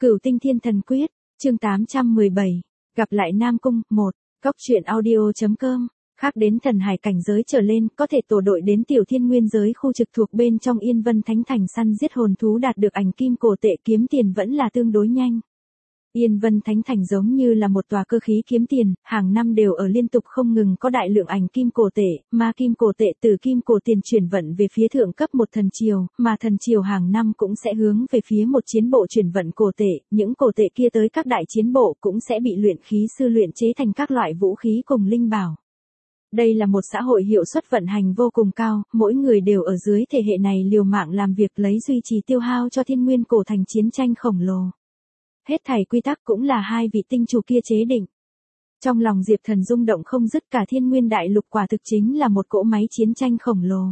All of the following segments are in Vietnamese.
Cửu Tinh Thiên Thần Quyết, chương 817, gặp lại Nam Cung, 1, Cóc truyện audio.com, khác đến thần hải cảnh giới trở lên, có thể tổ đội đến tiểu thiên nguyên giới khu trực thuộc bên trong Yên Vân Thánh Thành săn giết hồn thú đạt được ảnh kim cổ tệ kiếm tiền vẫn là tương đối nhanh. Yên Vân Thánh Thành giống như là một tòa cơ khí kiếm tiền, hàng năm đều ở liên tục không ngừng có đại lượng ảnh kim cổ tệ, mà kim cổ tệ từ kim cổ tiền chuyển vận về phía thượng cấp một thần triều, mà thần triều hàng năm cũng sẽ hướng về phía một chiến bộ chuyển vận cổ tệ, những cổ tệ kia tới các đại chiến bộ cũng sẽ bị luyện khí sư luyện chế thành các loại vũ khí cùng linh bảo. Đây là một xã hội hiệu suất vận hành vô cùng cao, mỗi người đều ở dưới thể hệ này liều mạng làm việc lấy duy trì tiêu hao cho thiên nguyên cổ thành chiến tranh khổng lồ. Hết thảy quy tắc cũng là hai vị tinh chủ kia chế định. Trong lòng Diệp Thần rung động không dứt, cả thiên nguyên đại lục quả thực chính là một cỗ máy chiến tranh khổng lồ.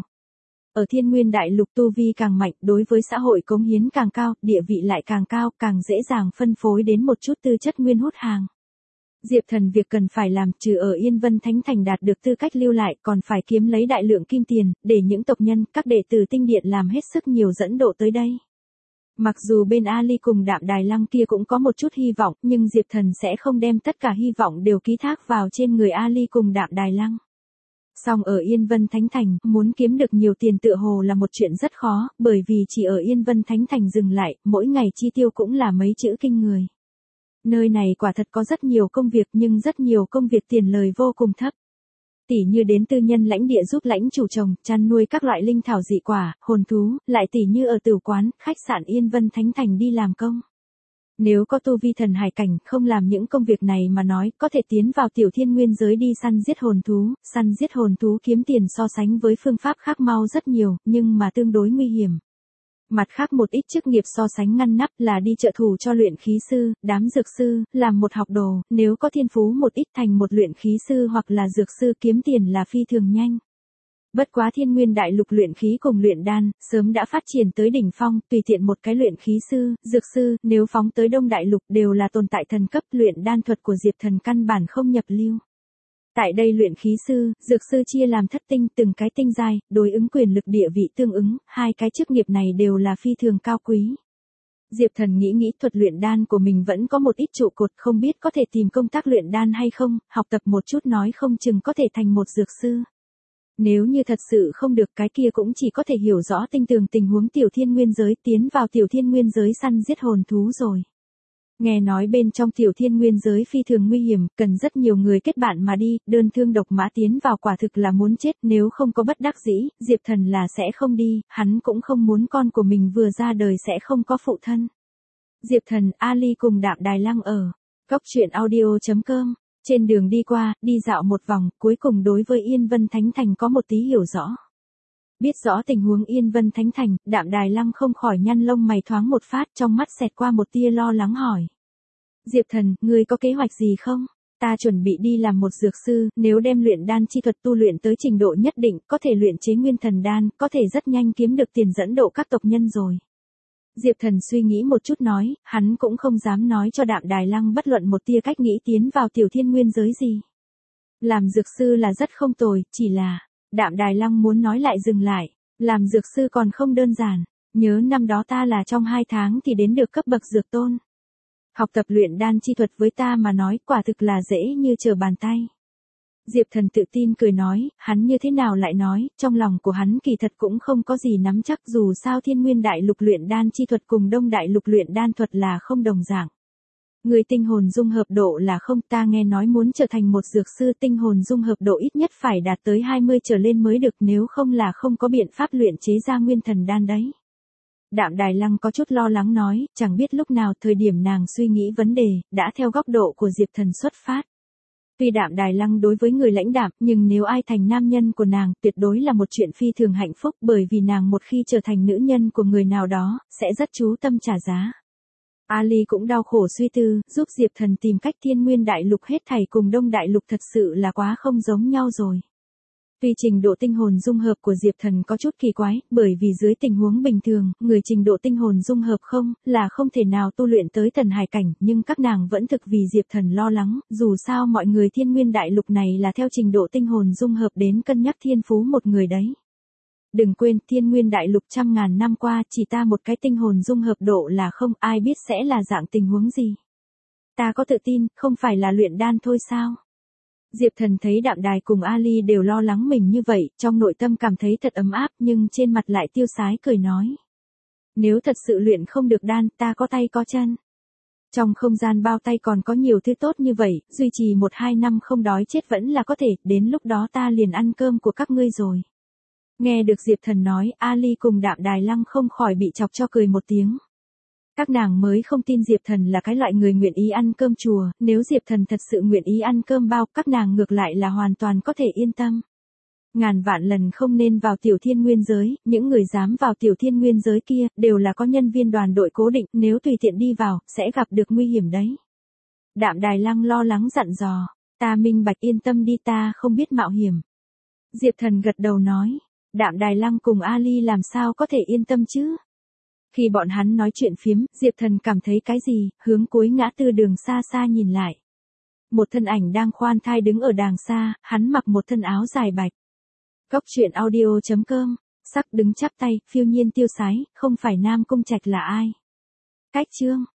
Ở thiên nguyên đại lục tu vi càng mạnh, đối với xã hội cống hiến càng cao, địa vị lại càng cao, càng dễ dàng phân phối đến một chút tư chất nguyên hút hàng. Diệp Thần việc cần phải làm trừ ở Yên Vân Thánh Thành đạt được tư cách lưu lại, còn phải kiếm lấy đại lượng kim tiền, để những tộc nhân, các đệ tử tinh điện làm hết sức nhiều dẫn độ tới đây. Mặc dù bên Ali cùng Đạm Đài Lăng kia cũng có một chút hy vọng, nhưng Diệp Thần sẽ không đem tất cả hy vọng đều ký thác vào trên người Ali cùng Đạm Đài Lăng. Song ở Yên Vân Thánh Thành, muốn kiếm được nhiều tiền tựa hồ là một chuyện rất khó, bởi vì chỉ ở Yên Vân Thánh Thành dừng lại, mỗi ngày chi tiêu cũng là mấy chữ kinh người. Nơi này quả thật có rất nhiều công việc nhưng rất nhiều công việc tiền lời vô cùng thấp. Tỉ như đến tư nhân lãnh địa giúp lãnh chủ trồng, chăn nuôi các loại linh thảo dị quả, hồn thú, lại tỉ như ở tửu quán, khách sạn Yên Vân Thánh Thành đi làm công. Nếu có tu vi thần hải cảnh, không làm những công việc này mà nói, có thể tiến vào tiểu thiên nguyên giới đi săn giết hồn thú kiếm tiền so sánh với phương pháp khác mau rất nhiều, nhưng mà tương đối nguy hiểm. Mặt khác một ít chức nghiệp so sánh ngăn nắp là đi trợ thủ cho luyện khí sư, đám dược sư, làm một học đồ, nếu có thiên phú một ít thành một luyện khí sư hoặc là dược sư kiếm tiền là phi thường nhanh. Bất quá thiên nguyên đại lục luyện khí cùng luyện đan, sớm đã phát triển tới đỉnh phong, tùy tiện một cái luyện khí sư, dược sư, nếu phóng tới Đông Đại Lục đều là tồn tại thần cấp, luyện đan thuật của Diệp Thần căn bản không nhập lưu. Tại đây luyện khí sư, dược sư chia làm thất tinh, từng cái tinh giai, đối ứng quyền lực địa vị tương ứng, hai cái chức nghiệp này đều là phi thường cao quý. Diệp Thần nghĩ thuật luyện đan của mình vẫn có một ít trụ cột, không biết có thể tìm công tác luyện đan hay không, học tập một chút nói không chừng có thể thành một dược sư. Nếu như thật sự không được cái kia cũng chỉ có thể hiểu rõ tinh tường tình huống tiểu thiên nguyên giới, tiến vào tiểu thiên nguyên giới săn giết hồn thú rồi. Nghe nói bên trong tiểu thiên nguyên giới phi thường nguy hiểm, cần rất nhiều người kết bạn mà đi, đơn thương độc mã tiến vào quả thực là muốn chết, nếu không có bất đắc dĩ, Diệp Thần là sẽ không đi, hắn cũng không muốn con của mình vừa ra đời sẽ không có phụ thân. Diệp Thần, Ali cùng Đạm Đài Lăng ở Cóc truyện audio.com, trên đường đi qua, đi dạo một vòng, cuối cùng đối với Yên Vân Thánh Thành có một tí hiểu rõ. Biết rõ tình huống Yên Vân Thánh Thành, Đạm Đài Lăng không khỏi nhăn lông mày thoáng một phát, trong mắt xẹt qua một tia lo lắng hỏi. Diệp Thần, ngươi có kế hoạch gì không? Ta chuẩn bị đi làm một dược sư, nếu đem luyện đan chi thuật tu luyện tới trình độ nhất định, có thể luyện chế nguyên thần đan, có thể rất nhanh kiếm được tiền dẫn độ các tộc nhân rồi. Diệp Thần suy nghĩ một chút nói, hắn cũng không dám nói cho Đạm Đài Lăng bất luận một tia cách nghĩ tiến vào tiểu thiên nguyên giới gì. Làm dược sư là rất không tồi, chỉ là... Đạm Đài Lăng muốn nói lại dừng lại, làm dược sư còn không đơn giản, nhớ năm đó ta là trong 2 tháng thì đến được cấp bậc dược tôn. Học tập luyện đan chi thuật với ta mà nói quả thực là dễ như trở bàn tay. Diệp Thần tự tin cười nói, hắn như thế nào lại nói, trong lòng của hắn kỳ thật cũng không có gì nắm chắc, dù sao thiên nguyên đại lục luyện đan chi thuật cùng Đông Đại lục luyện đan thuật là không đồng dạng. Người tinh hồn dung hợp độ là không, ta nghe nói muốn trở thành một dược sư tinh hồn dung hợp độ ít nhất phải đạt tới 20 trở lên mới được, nếu không là không có biện pháp luyện chế ra nguyên thần đan đấy. Đạm Đài Lăng có chút lo lắng nói, chẳng biết lúc nào thời điểm nàng suy nghĩ vấn đề, đã theo góc độ của Diệp Thần xuất phát. Tuy Đạm Đài Lăng đối với người lãnh đạm, nhưng nếu ai thành nam nhân của nàng, tuyệt đối là một chuyện phi thường hạnh phúc, bởi vì nàng một khi trở thành nữ nhân của người nào đó, sẽ rất chú tâm trả giá. Ali cũng đau khổ suy tư, giúp Diệp Thần tìm cách thiên nguyên đại lục hết thảy cùng Đông Đại lục thật sự là quá không giống nhau rồi. Tuy trình độ tinh hồn dung hợp của Diệp Thần có chút kỳ quái, bởi vì dưới tình huống bình thường, người trình độ tinh hồn dung hợp là không thể nào tu luyện tới thần hải cảnh, nhưng các nàng vẫn thực vì Diệp Thần lo lắng, dù sao mọi người thiên nguyên đại lục này là theo trình độ tinh hồn dung hợp đến cân nhắc thiên phú một người đấy. Đừng quên, thiên nguyên đại lục trăm ngàn năm qua, chỉ ta một cái tinh hồn dung hợp độ là không, ai biết sẽ là dạng tình huống gì. Ta có tự tin, không phải là luyện đan thôi sao? Diệp Thần thấy Đạm Đài cùng Ali đều lo lắng mình như vậy, trong nội tâm cảm thấy thật ấm áp, nhưng trên mặt lại tiêu sái cười nói. Nếu thật sự luyện không được đan, ta có tay có chân. Trong không gian bao tay còn có nhiều thứ tốt như vậy, duy trì 1-2 năm không đói chết vẫn là có thể, đến lúc đó ta liền ăn cơm của các ngươi rồi. Nghe được Diệp Thần nói, Ali cùng Đạm Đài Lăng không khỏi bị chọc cho cười một tiếng. Các nàng mới không tin Diệp Thần là cái loại người nguyện ý ăn cơm chùa, nếu Diệp Thần thật sự nguyện ý ăn cơm bao, các nàng ngược lại là hoàn toàn có thể yên tâm. Ngàn vạn lần không nên vào tiểu thiên nguyên giới, những người dám vào tiểu thiên nguyên giới kia, đều là có nhân viên đoàn đội cố định, nếu tùy tiện đi vào, sẽ gặp được nguy hiểm đấy. Đạm Đài Lăng lo lắng dặn dò, ta minh bạch yên tâm đi, ta không biết mạo hiểm. Diệp Thần gật đầu nói, Đạm Đài Lăng cùng Ali làm sao có thể yên tâm chứ? Khi bọn hắn nói chuyện phiếm, Diệp Thần cảm thấy cái gì, hướng cuối ngã tư đường xa xa nhìn lại. Một thân ảnh đang khoan thai đứng ở đàng xa, hắn mặc một thân áo dài bạch. Cốc truyện audio.com, sắc đứng chắp tay, phiêu nhiên tiêu sái, không phải Nam Cung Trạch là ai? Cách chương